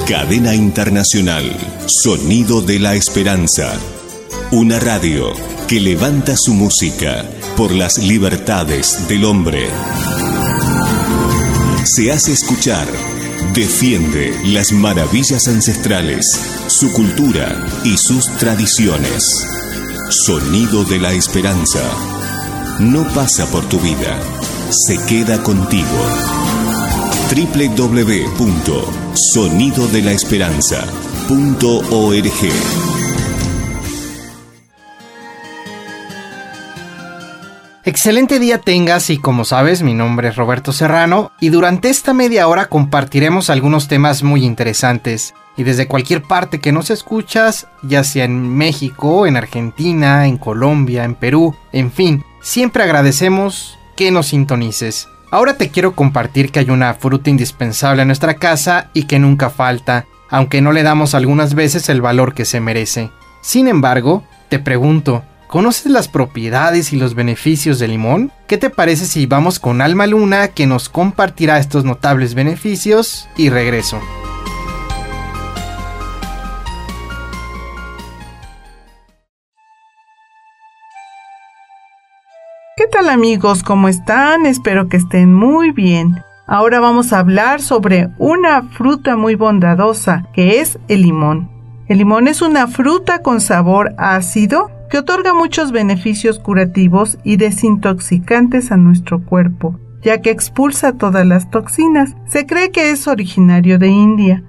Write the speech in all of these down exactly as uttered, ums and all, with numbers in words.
Cadena Internacional, Sonido de la Esperanza. Una radio que levanta su música por las libertades del hombre. Se hace escuchar, defiende las maravillas ancestrales, su cultura y sus tradiciones. Sonido de la Esperanza. No pasa por tu vida, se queda contigo. doble u doble u doble u punto sonido de la esperanza punto org. Excelente día tengas y como sabes, mi nombre es Roberto Serrano y durante esta media hora compartiremos algunos temas muy interesantes. Y desde cualquier parte que nos escuchas, ya sea en México, en Argentina, en Colombia, en Perú, en fin, siempre agradecemos que nos sintonices. Ahora te quiero compartir que hay una fruta indispensable en nuestra casa y que nunca falta, aunque no le damos algunas veces el valor que se merece. Sin embargo, te pregunto, ¿conoces las propiedades y los beneficios del limón? ¿Qué te parece si vamos con Alma Luna, que nos compartirá estos notables beneficios? Y regreso. ¿Qué tal amigos? ¿Cómo están? Espero que estén muy bien. Ahora vamos a hablar sobre una fruta muy bondadosa, que es el limón. El limón es una fruta con sabor ácido que otorga muchos beneficios curativos y desintoxicantes a nuestro cuerpo, ya que expulsa todas las toxinas. Se cree que es originario de India.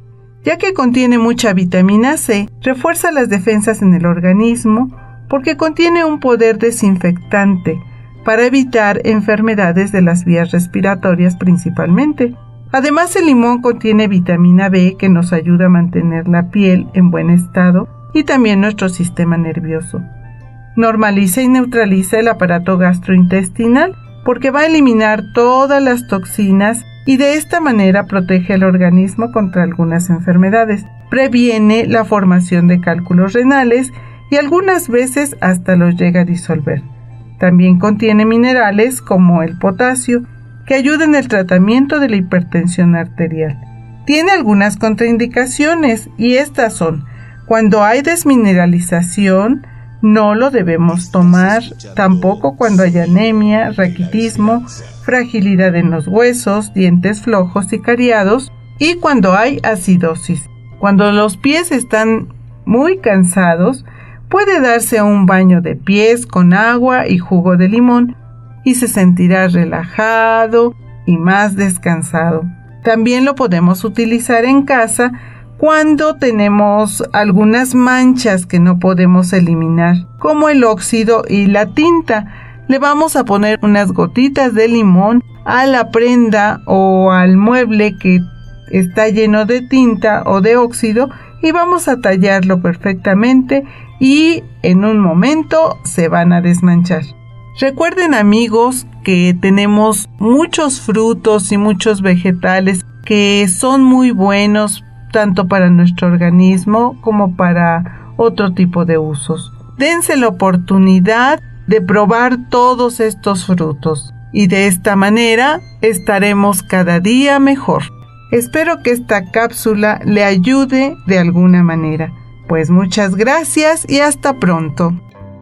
Ya que contiene mucha vitamina C, refuerza las defensas en el organismo, porque contiene un poder desinfectante para evitar enfermedades de las vías respiratorias principalmente. Además, el limón contiene vitamina B que nos ayuda a mantener la piel en buen estado y también nuestro sistema nervioso. Normaliza y neutraliza el aparato gastrointestinal porque va a eliminar todas las toxinas y de esta manera protege al organismo contra algunas enfermedades. Previene la formación de cálculos renales y algunas veces hasta los llega a disolver. También contiene minerales como el potasio, que ayuda en el tratamiento de la hipertensión arterial. Tiene algunas contraindicaciones y estas son: cuando hay desmineralización, no lo debemos tomar, tampoco cuando hay anemia, raquitismo, fragilidad en los huesos, dientes flojos y cariados, y cuando hay acidosis. Cuando los pies están muy cansados, puede darse un baño de pies con agua y jugo de limón y se sentirá relajado y más descansado. También lo podemos utilizar en casa cuando tenemos algunas manchas que no podemos eliminar, como el óxido y la tinta. Le vamos a poner unas gotitas de limón a la prenda o al mueble que está lleno de tinta o de óxido y vamos a tallarlo perfectamente y en un momento se van a desmanchar. Recuerden amigos que tenemos muchos frutos y muchos vegetales que son muy buenos tanto para nuestro organismo como para otro tipo de usos. Dense la oportunidad de probar todos estos frutos y de esta manera estaremos cada día mejor. Espero que esta cápsula le ayude de alguna manera. Pues muchas gracias y hasta pronto.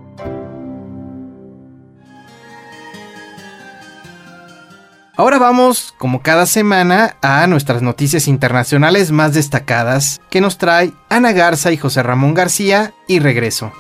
Ahora vamos, como cada semana, a nuestras noticias internacionales más destacadas que nos trae Ana Garza y José Ramón García y regreso.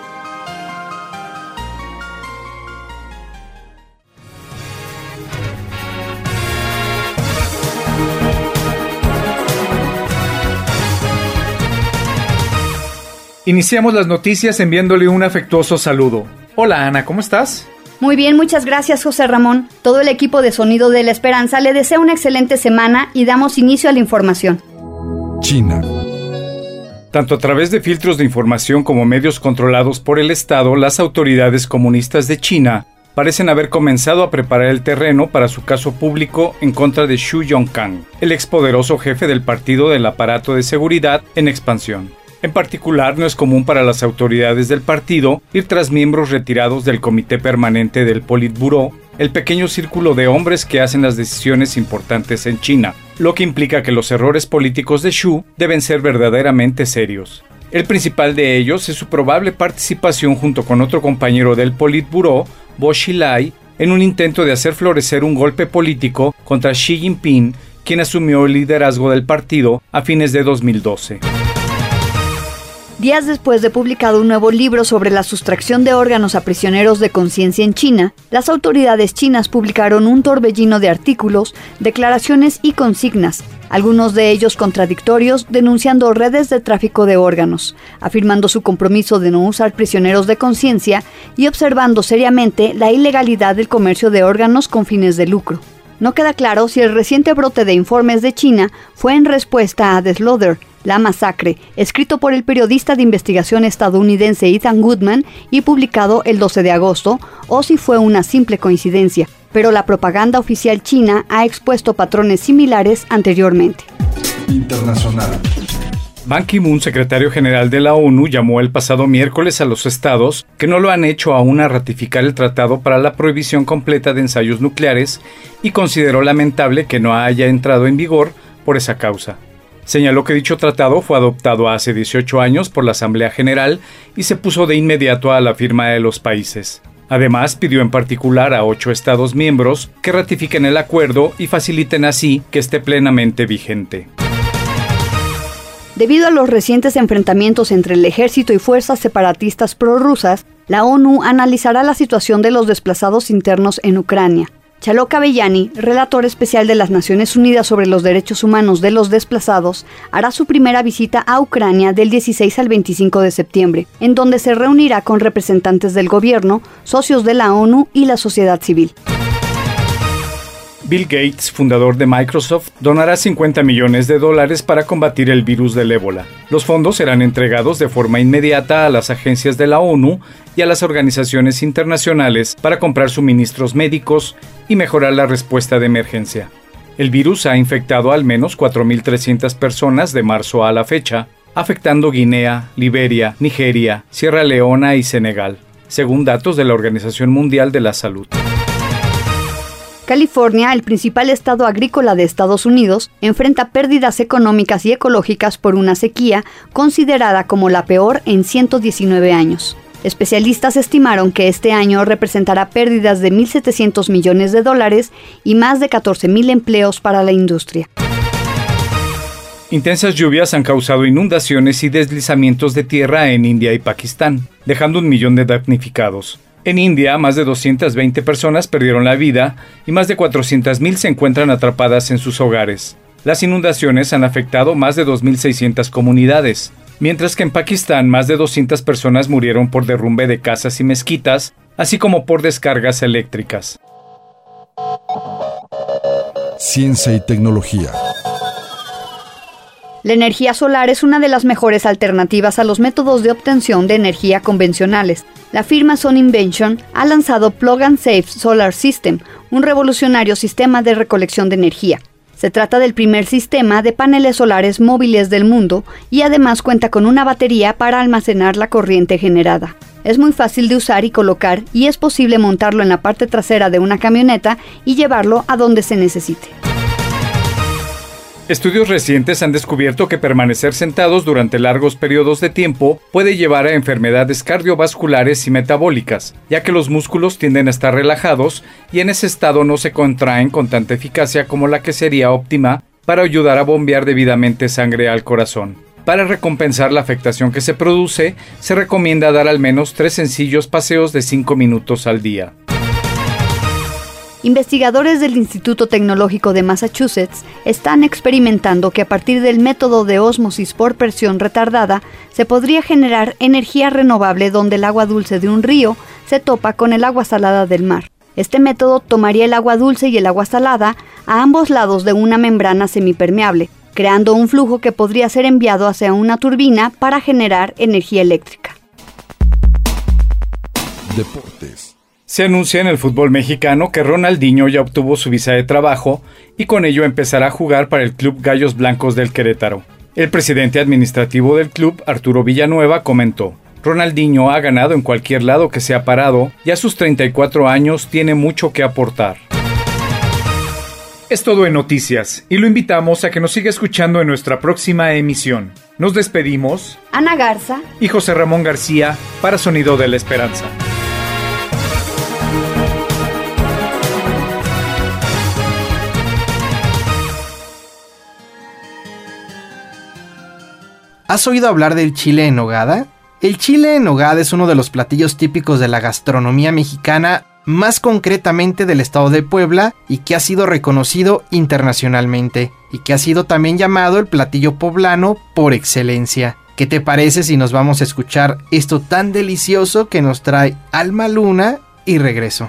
Iniciamos las noticias enviándole un afectuoso saludo. Hola Ana, ¿cómo estás? Muy bien, muchas gracias José Ramón. Todo el equipo de Sonido de la Esperanza le desea una excelente semana y damos inicio a la información. China. Tanto a través de filtros de información como medios controlados por el Estado, las autoridades comunistas de China parecen haber comenzado a preparar el terreno para su caso público en contra de Xu Yongkang, el expoderoso jefe del partido del aparato de seguridad en expansión. En particular, no es común para las autoridades del partido ir tras miembros retirados del Comité Permanente del Politburó, el pequeño círculo de hombres que hacen las decisiones importantes en China. lo que implica que los errores políticos de Xu deben ser verdaderamente serios. El principal de ellos es su probable participación junto con otro compañero del Politburó, Bo Xilai, en un intento de hacer florecer un golpe político contra Xi Jinping, quien asumió el liderazgo del partido a fines de dos mil doce. Días después de publicado un nuevo libro sobre la sustracción de órganos a prisioneros de conciencia en China, las autoridades chinas publicaron un torbellino de artículos, declaraciones y consignas, algunos de ellos contradictorios, denunciando redes de tráfico de órganos, afirmando su compromiso de no usar prisioneros de conciencia y observando seriamente la ilegalidad del comercio de órganos con fines de lucro. No queda claro si el reciente brote de informes de China fue en respuesta a The Slaughter, la masacre, escrito por el periodista de investigación estadounidense Ethan Goodman y publicado el doce de agosto, o si fue una simple coincidencia, pero la propaganda oficial china ha expuesto patrones similares anteriormente. Internacional. Ban Ki-moon, secretario general de la ONU, llamó el pasado miércoles a los estados que no lo han hecho aún a ratificar el tratado para la prohibición completa de ensayos nucleares y consideró lamentable que no haya entrado en vigor por esa causa. Señaló que dicho tratado fue adoptado hace dieciocho años por la Asamblea General y se puso de inmediato a la firma de los países. Además, pidió en particular a ocho estados miembros que ratifiquen el acuerdo y faciliten así que esté plenamente vigente. Debido a los recientes enfrentamientos entre el ejército y fuerzas separatistas prorrusas, la ONU analizará la situación de los desplazados internos en Ucrania. Chalok Avellani, relator especial de las Naciones Unidas sobre los derechos humanos de los desplazados, hará su primera visita a Ucrania del dieciséis al veinticinco de septiembre, en donde se reunirá con representantes del gobierno, socios de la ONU y la sociedad civil. Bill Gates, fundador de Microsoft, donará cincuenta millones de dólares para combatir el virus del ébola. Los fondos serán entregados de forma inmediata a las agencias de la ONU y a las organizaciones internacionales para comprar suministros médicos y mejorar la respuesta de emergencia. El virus ha infectado al menos cuatro mil trescientas personas de marzo a la fecha, afectando Guinea, Liberia, Nigeria, Sierra Leona y Senegal, según datos de la Organización Mundial de la Salud. California, el principal estado agrícola de Estados Unidos, enfrenta pérdidas económicas y ecológicas por una sequía considerada como la peor en ciento diecinueve años. Especialistas estimaron que este año representará pérdidas de mil setecientos millones de dólares y más de catorce mil empleos para la industria. Intensas lluvias han causado inundaciones y deslizamientos de tierra en India y Pakistán, dejando un millón de damnificados. En India, más de doscientas veinte personas perdieron la vida y más de cuatrocientas mil se encuentran atrapadas en sus hogares. Las inundaciones han afectado más de dos mil seiscientas comunidades, mientras que en Pakistán más de doscientas personas murieron por derrumbe de casas y mezquitas, así como por descargas eléctricas. Ciencia y tecnología. La energía solar es una de las mejores alternativas a los métodos de obtención de energía convencionales. La firma Sun Invention ha lanzado Plug and Save Solar System, un revolucionario sistema de recolección de energía. Se trata del primer sistema de paneles solares móviles del mundo y además cuenta con una batería para almacenar la corriente generada. Es muy fácil de usar y colocar y es posible montarlo en la parte trasera de una camioneta y llevarlo a donde se necesite. Estudios recientes han descubierto que permanecer sentados durante largos periodos de tiempo puede llevar a enfermedades cardiovasculares y metabólicas, ya que los músculos tienden a estar relajados y en ese estado no se contraen con tanta eficacia como la que sería óptima para ayudar a bombear debidamente sangre al corazón. Para recompensar la afectación que se produce, se recomienda dar al menos tres sencillos paseos de cinco minutos al día. Investigadores del Instituto Tecnológico de Massachusetts están experimentando que a partir del método de ósmosis por presión retardada se podría generar energía renovable donde el agua dulce de un río se topa con el agua salada del mar. Este método tomaría el agua dulce y el agua salada a ambos lados de una membrana semipermeable, creando un flujo que podría ser enviado hacia una turbina para generar energía eléctrica. Deportes. Se anuncia en el fútbol mexicano que Ronaldinho ya obtuvo su visa de trabajo y con ello empezará a jugar para el Club Gallos Blancos del Querétaro. El presidente administrativo del club, Arturo Villanueva, comentó: Ronaldinho ha ganado en cualquier lado que se ha parado y a sus treinta y cuatro años tiene mucho que aportar. Es todo en noticias y lo invitamos a que nos siga escuchando en nuestra próxima emisión. Nos despedimos, Ana Garza y José Ramón García, para Sonido de la Esperanza. ¿Has oído hablar del chile en nogada? El chile en nogada es uno de los platillos típicos de la gastronomía mexicana, más concretamente del estado de Puebla, y que ha sido reconocido internacionalmente, y que ha sido también llamado el platillo poblano por excelencia. ¿Qué te parece si nos vamos a escuchar esto tan delicioso que nos trae Alma Luna y regreso?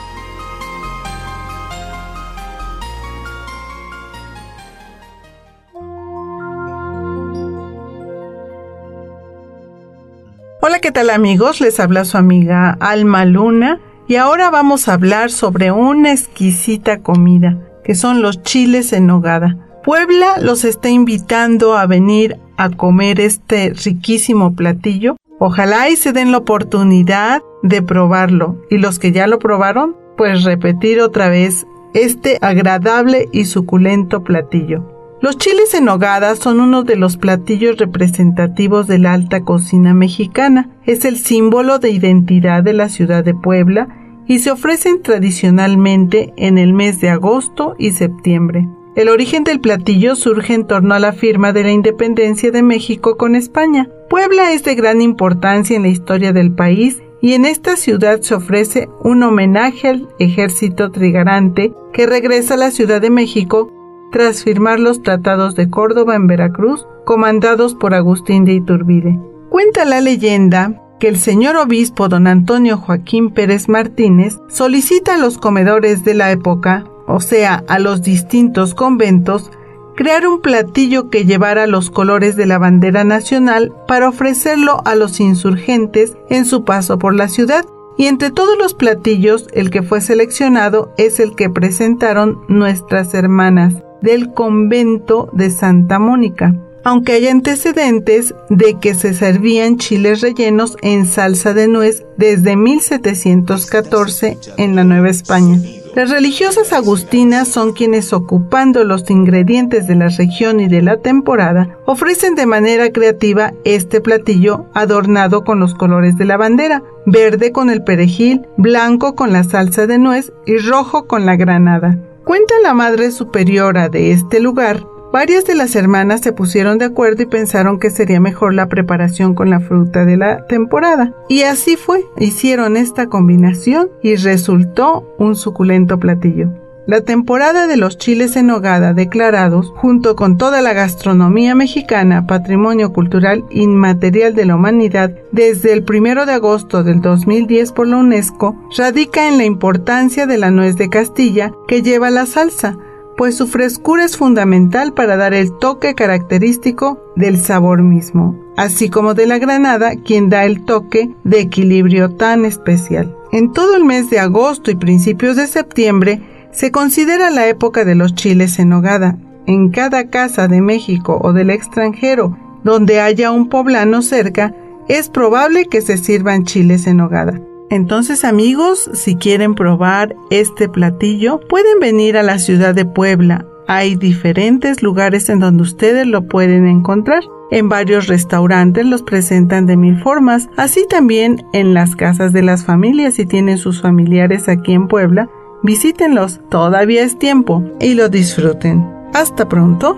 Hola, ¿qué tal amigos? Les habla su amiga Alma Luna y ahora vamos a hablar sobre una exquisita comida, que son los chiles en nogada. Puebla los está invitando a venir a comer este riquísimo platillo. Ojalá y se den la oportunidad de probarlo, y los que ya lo probaron, pues repetir otra vez este agradable y suculento platillo. Los chiles en nogada son uno de los platillos representativos de la alta cocina mexicana. Es el símbolo de identidad de la ciudad de Puebla y se ofrecen tradicionalmente en el mes de agosto y septiembre. El origen del platillo surge en torno a la firma de la independencia de México con España. Puebla es de gran importancia en la historia del país y en esta ciudad se ofrece un homenaje al ejército trigarante que regresa a la Ciudad de México tras firmar los tratados de Córdoba en Veracruz, comandados por Agustín de Iturbide. Cuenta la leyenda que el señor obispo don Antonio Joaquín Pérez Martínez solicita a los comedores de la época, o sea, a los distintos conventos, crear un platillo que llevara los colores de la bandera nacional para ofrecerlo a los insurgentes en su paso por la ciudad. Y entre todos los platillos, el que fue seleccionado es el que presentaron nuestras hermanas del convento de Santa Mónica, aunque hay antecedentes de que se servían chiles rellenos en salsa de nuez desde mil setecientos catorce en la Nueva España. Las religiosas agustinas son quienes, ocupando los ingredientes de la región y de la temporada, ofrecen de manera creativa este platillo adornado con los colores de la bandera, verde con el perejil, blanco con la salsa de nuez y rojo con la granada. Cuenta la madre superiora de este lugar, varias de las hermanas se pusieron de acuerdo y pensaron que sería mejor la preparación con la fruta de la temporada. Y así fue, hicieron esta combinación y resultó un suculento platillo. La temporada de los chiles en nogada declarados, junto con toda la gastronomía mexicana, patrimonio cultural inmaterial de la humanidad, desde el primero de agosto del dos mil diez por la UNESCO, radica en la importancia de la nuez de Castilla que lleva la salsa, pues su frescura es fundamental para dar el toque característico del sabor mismo, así como de la granada, quien da el toque de equilibrio tan especial. En todo el mes de agosto y principios de septiembre se considera la época de los chiles en nogada. En cada casa de México o del extranjero donde haya un poblano cerca, es probable que se sirvan chiles en nogada. Entonces, amigos, si quieren probar este platillo, pueden venir a la ciudad de Puebla. Hay diferentes lugares en donde ustedes lo pueden encontrar. En varios restaurantes los presentan de mil formas, así también en las casas de las familias. Si tienen sus familiares aquí en Puebla, visítenlos, todavía es tiempo, y lo disfruten. Hasta pronto.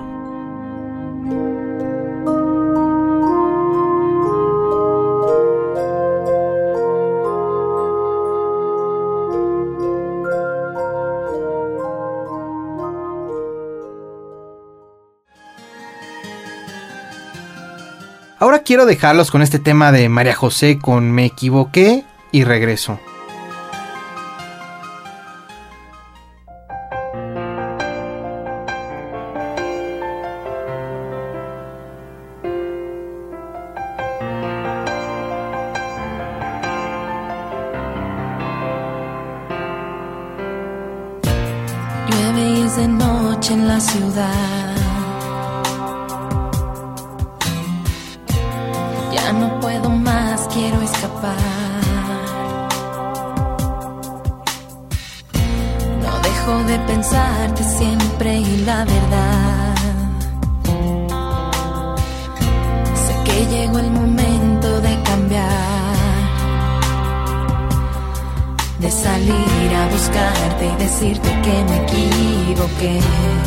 Ahora quiero dejarlos con este tema de María José con Me Equivoqué y regreso. Llueve y es de noche en la ciudad. Ya no puedo más, quiero escapar. No dejo de pensarte siempre. la verdad. Sé que llegó el momento de cambiar, de salir a buscarte y decirte que me equivoqué,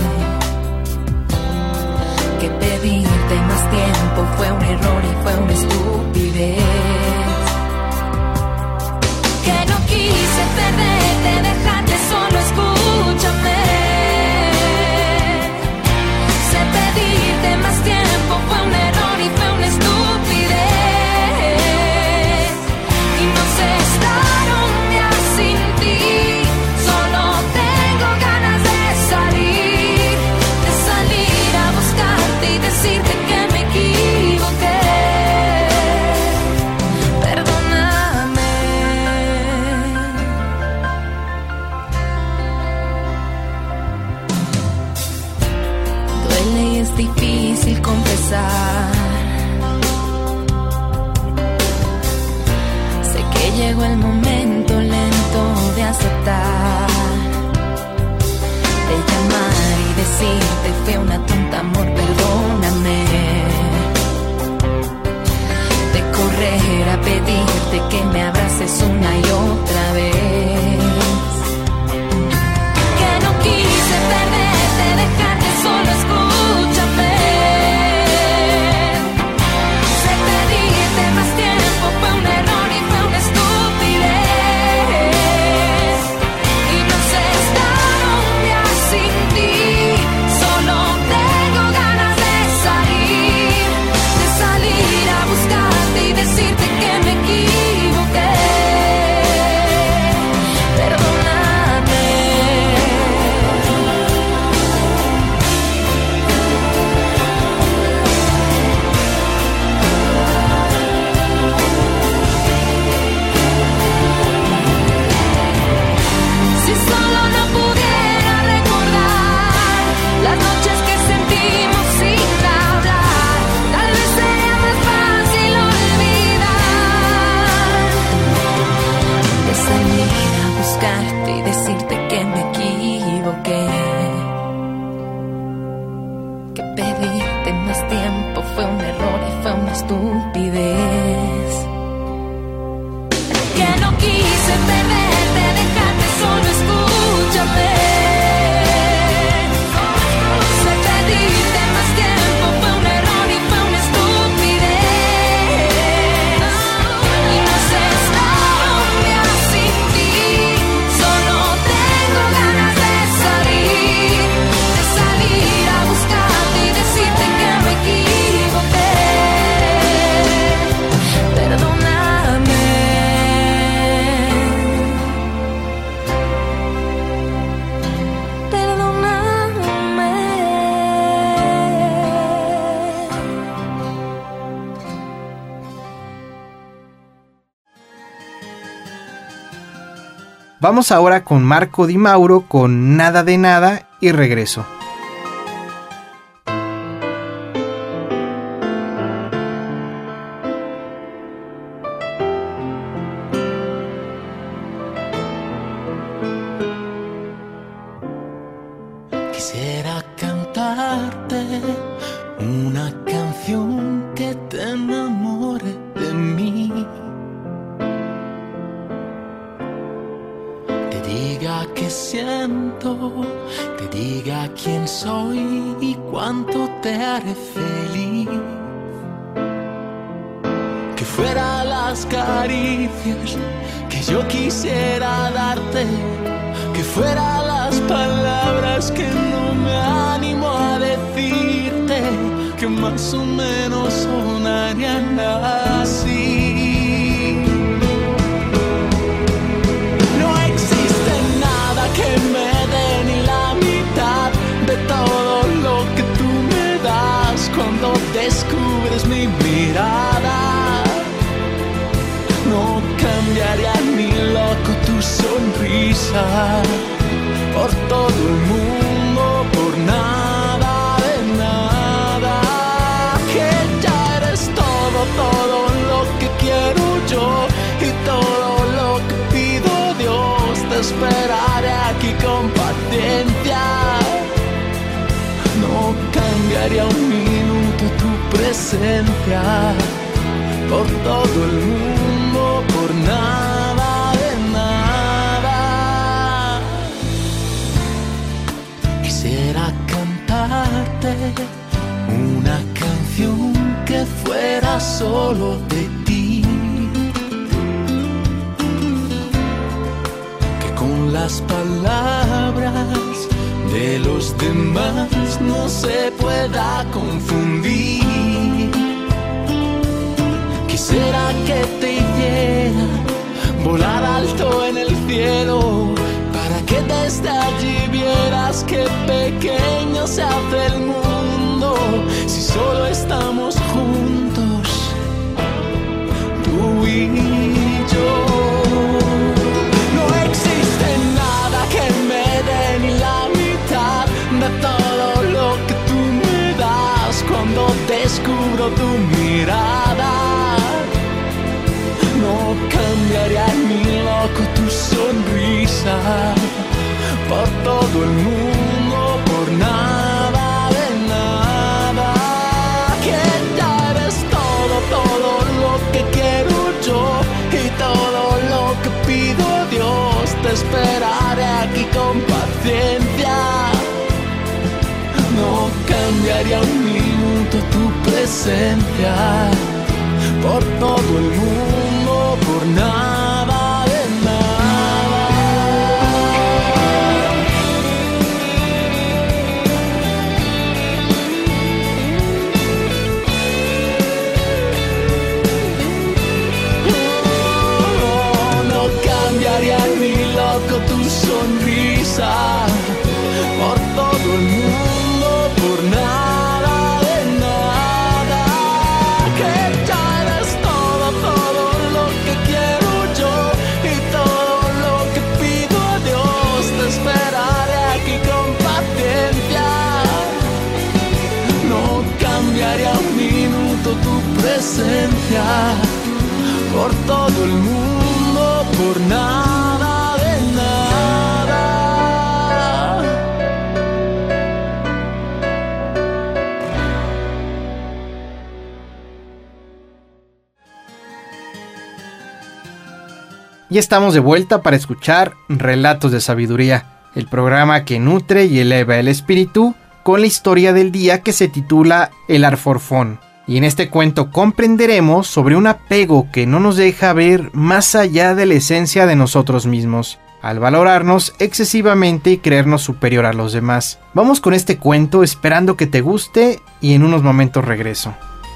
que pedirte más tiempo fue un error y fue una estupidez, que no quise perderte, dejarte solo, escúchame. Sé pedirte más tiempo fue un error y fue una estupidez, y no sé estar un día sin ti. Solo tengo ganas de salir, de salir a buscarte y decirte que me equivoqué. Perdóname. Duele y es difícil confesar. Sé que llegó el momento lento de aceptar, de llamar y decirte fue una tonta, amor, perdóname, de correr a pedirte que me abraces una y otra vez, que no quise perderte, dejarte solo, escúchame. Sé pedirte más tiempo fue un error y fue una estupidez, y no sé estar un día sin ti. Solo tengo ganas de salir, de salir a buscarte y decirte que me equivoqué. Perdóname. Si solo no pudiera recordar las noches que sentimos sin hablar, tal vez sería más fácil olvidar, de salir a buscarte y decirte que me equivoqué, que pedirte más tiempo fue un error y fue una estupidez, que no quise perderte, dejarte solo, escúchame. Sé pedirte más tiempo fue un error y fue una estupidez, y no sé estar un día sin ti. Solo tengo ganas de salir, de salir a buscarte y decirte que me equivoqué. Perdóname. Vamos ahora con Marco Di Mauro con Nada de Nada y regreso. Quisiera cantarte una canción que te enamore de mí, te diga qué siento, te diga quién soy y cuánto te haré feliz. Que fuera las caricias que yo quisiera darte, que fuera las palabras que no me animo a decirte, que más o menos sonarían así. No existe nada que me dé ni la mitad de todo lo que tú me das cuando descubres mi mirada. No cambiaría ni loco tu sonrisa por todo el mundo, por nada de nada. Que ya eres todo, todo lo que quiero yo y todo lo que pido Dios. Te esperaré aquí con paciencia. cambiaría un minuto tu presencia por todo el mundo, por nada de nada. Quisiera cantarte una canción que fuera solo de ti, que con las palabras de los demás no se pueda confundir. Quisiera que te hiciera volar alto en el cielo, para que desde allí vieras qué pequeño se hace el mundo si solo estamos juntos, tú y yo. No existe nada que me dé ni la mitad de todo lo que tú me das cuando descubro tu mirada. No cambiaría ni loco tu sonrisa por todo el mundo, por nada de nada. Que ya eres todo, todo lo que quiero yo y todo lo que pido a Dios. Te esperaré aquí con paciencia. No cambiaría un minuto tu presencia por todo el mundo, por nada de nada. No, no cambiaría ni loco tu sonrisa por todo el mundo, por nada. Tu presencia por todo el mundo, por nada de nada. Y estamos de vuelta para escuchar Relatos de Sabiduría, el programa que nutre y eleva el espíritu con la historia del día que se titula El Alforfón. Y en este cuento comprenderemos sobre un apego que no nos deja ver más allá de la esencia de nosotros mismos, al valorarnos excesivamente y creernos superior a los demás. Vamos con este cuento esperando que te guste y en unos momentos regreso.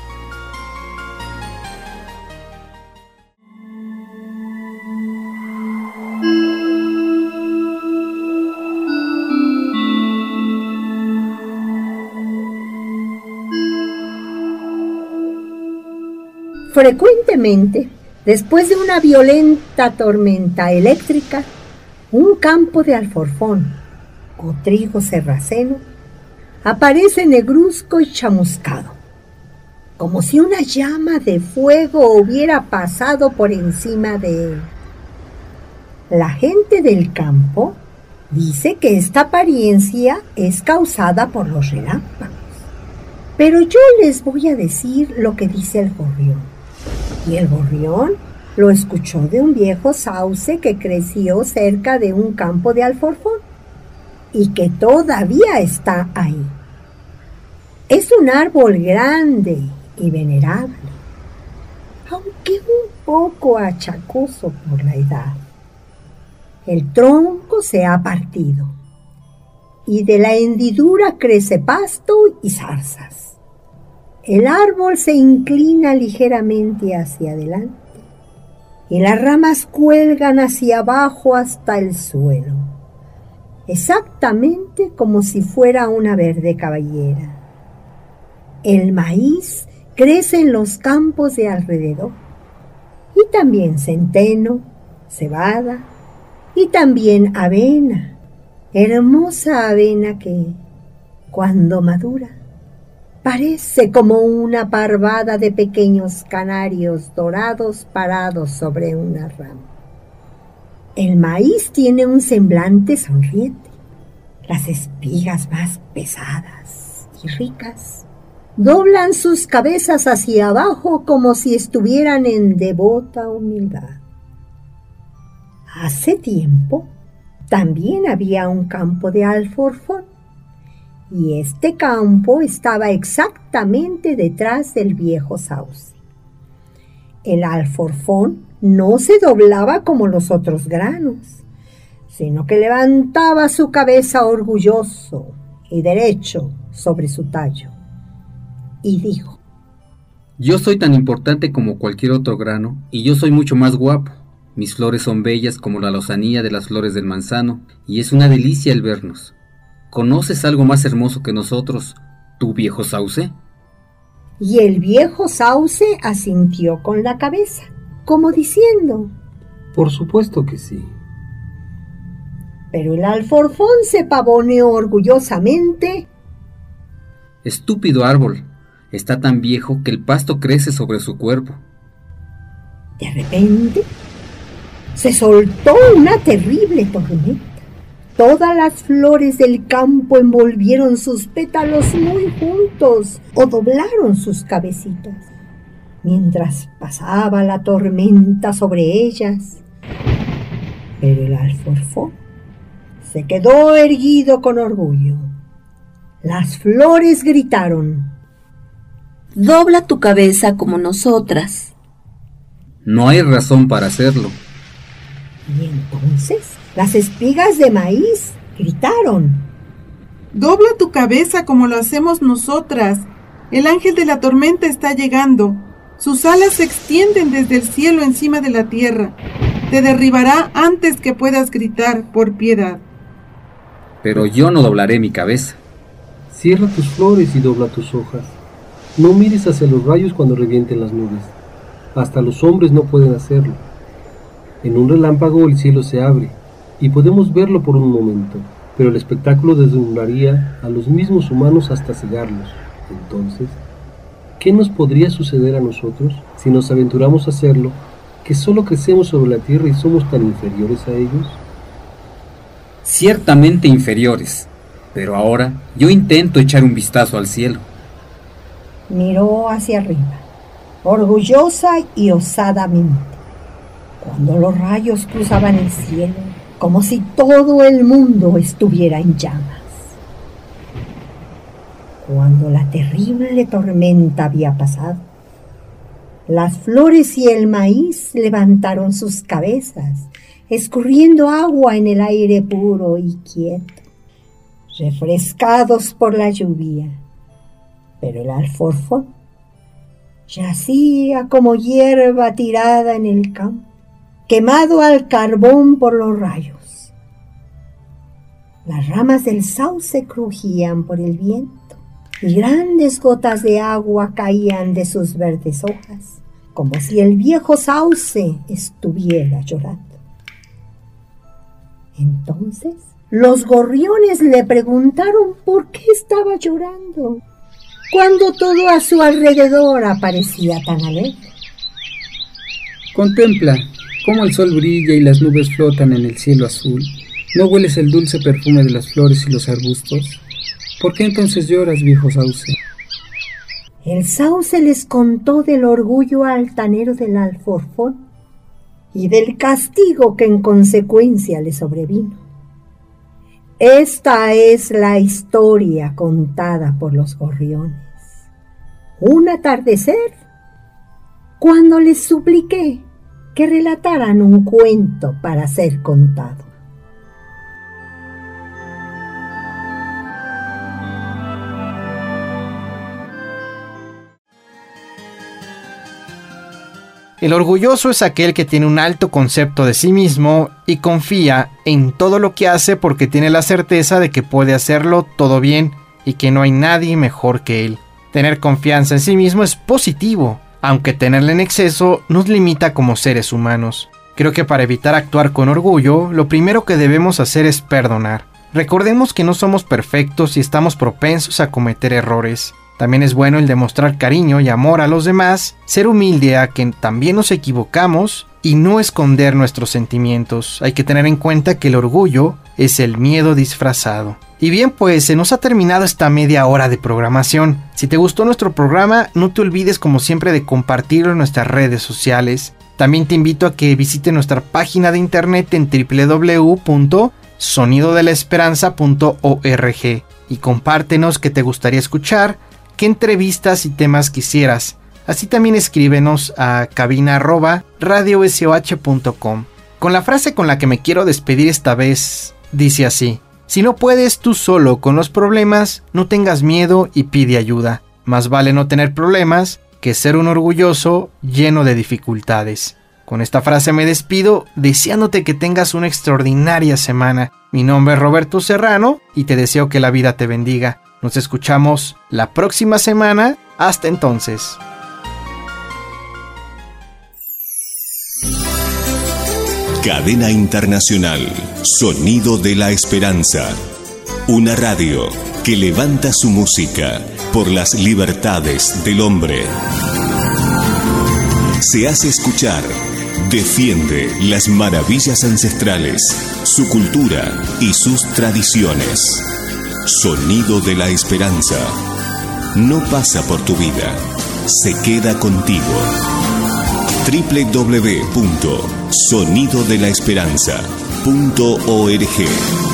Frecuentemente, después de una violenta tormenta eléctrica, un campo de alforfón o trigo sarraceno aparece negruzco y chamuscado, como si una llama de fuego hubiera pasado por encima de él. La gente del campo dice que esta apariencia es causada por los relámpagos, pero yo les voy a decir lo que dice el gorrión. Y el gorrión lo escuchó de un viejo sauce que creció cerca de un campo de alforfón y que todavía está ahí. Es un árbol grande y venerable, aunque un poco achacoso por la edad. El tronco se ha partido y de la hendidura crece pasto y zarzas. El árbol se inclina ligeramente hacia adelante y las ramas cuelgan hacia abajo hasta el suelo, exactamente como si fuera una verde cabellera. El maíz crece en los campos de alrededor, y también centeno, cebada, y también avena, hermosa avena que, cuando madura, parece como una parvada de pequeños canarios dorados parados sobre una rama. El maíz tiene un semblante sonriente, las espigas más pesadas y ricas. Doblan sus cabezas hacia abajo como si estuvieran en devota humildad. Hace tiempo también había un campo de alforfón, y este campo estaba exactamente detrás del viejo sauce. El alforfón no se doblaba como los otros granos, sino que levantaba su cabeza orgulloso y derecho sobre su tallo, y dijo: Yo soy tan importante como cualquier otro grano, y yo soy mucho más guapo. Mis flores son bellas como la lozanía de las flores del manzano, y es una delicia el vernos. ¿Conoces algo más hermoso que nosotros, tú viejo sauce? Y el viejo sauce asintió con la cabeza, como diciendo: Por supuesto que sí. Pero el alforfón se pavoneó orgullosamente. Estúpido árbol, está tan viejo que el pasto crece sobre su cuerpo. De repente, se soltó una terrible tormenta. Todas las flores del campo envolvieron sus pétalos muy juntos o doblaron sus cabecitas, mientras pasaba la tormenta sobre ellas. Pero el alforfón se quedó erguido con orgullo. Las flores gritaron: Dobla tu cabeza como nosotras. No hay razón para hacerlo. Y entonces las espigas de maíz gritaron: Dobla tu cabeza como lo hacemos nosotras. El ángel de la tormenta está llegando. Sus alas se extienden desde el cielo encima de la tierra. Te derribará antes que puedas gritar por piedad. Pero yo no doblaré mi cabeza. Cierra tus flores y dobla tus hojas. No mires hacia los rayos cuando revienten las nubes. Hasta los hombres no pueden hacerlo. En un relámpago el cielo se abre y podemos verlo por un momento, pero el espectáculo deslumbraría a los mismos humanos hasta cegarlos. Entonces, ¿qué nos podría suceder a nosotros si nos aventuramos a hacerlo, que solo crecemos sobre la tierra y somos tan inferiores a ellos? Ciertamente inferiores, pero ahora yo intento echar un vistazo al cielo. Miró hacia arriba, orgullosa y osadamente, cuando los rayos cruzaban el cielo, como si todo el mundo estuviera en llamas. Cuando la terrible tormenta había pasado, las flores y el maíz levantaron sus cabezas, escurriendo agua en el aire puro y quieto, refrescados por la lluvia. Pero el alforfón yacía como hierba tirada en el campo, quemado al carbón por los rayos. Las ramas del sauce crujían por el viento y grandes gotas de agua caían de sus verdes hojas, como si el viejo sauce estuviera llorando. Entonces los gorriones le preguntaron por qué estaba llorando, cuando todo a su alrededor aparecía tan alegre. Contempla cómo el sol brilla y las nubes flotan en el cielo azul. ¿No hueles el dulce perfume de las flores y los arbustos? ¿Por qué entonces lloras, viejo sauce? El sauce les contó del orgullo altanero del alforfón y del castigo que en consecuencia le sobrevino. Esta es la historia contada por los gorriones. Un atardecer, cuando les supliqué que relataran un cuento para ser contado. El orgulloso es aquel que tiene un alto concepto de sí mismo y confía en todo lo que hace porque tiene la certeza de que puede hacerlo todo bien y que no hay nadie mejor que él. Tener confianza en sí mismo es positivo, aunque tenerla en exceso nos limita como seres humanos. Creo que para evitar actuar con orgullo, lo primero que debemos hacer es perdonar. Recordemos que no somos perfectos y estamos propensos a cometer errores. También es bueno el demostrar cariño y amor a los demás, ser humilde a que también nos equivocamos y no esconder nuestros sentimientos. Hay que tener en cuenta que el orgullo es el miedo disfrazado Y bien, pues se nos ha terminado esta media hora de programación. Si te gustó nuestro programa, no te olvides como siempre de compartirlo en nuestras redes sociales. También te invito a que visites nuestra página de internet en doble u doble u doble u punto sonido de la esperanza punto org y compártenos qué te gustaría escuchar, qué entrevistas y temas quisieras. Así también escríbenos a cabina arroba radio s o h punto com. Con la frase con la que me quiero despedir esta vez, dice así: si no puedes tú solo con los problemas, no tengas miedo y pide ayuda. Más vale no tener problemas que ser un orgulloso lleno de dificultades. Con esta frase me despido, deseándote que tengas una extraordinaria semana. Mi nombre es Roberto Serrano y te deseo que la vida te bendiga. Nos escuchamos la próxima semana. Hasta entonces. Cadena Internacional, Sonido de la Esperanza. Una radio que levanta su música por las libertades del hombre. Se hace escuchar, defiende las maravillas ancestrales, su cultura y sus tradiciones. Sonido de la Esperanza. No pasa por tu vida, se queda contigo. doble u doble u doble u punto sonido de la esperanza punto org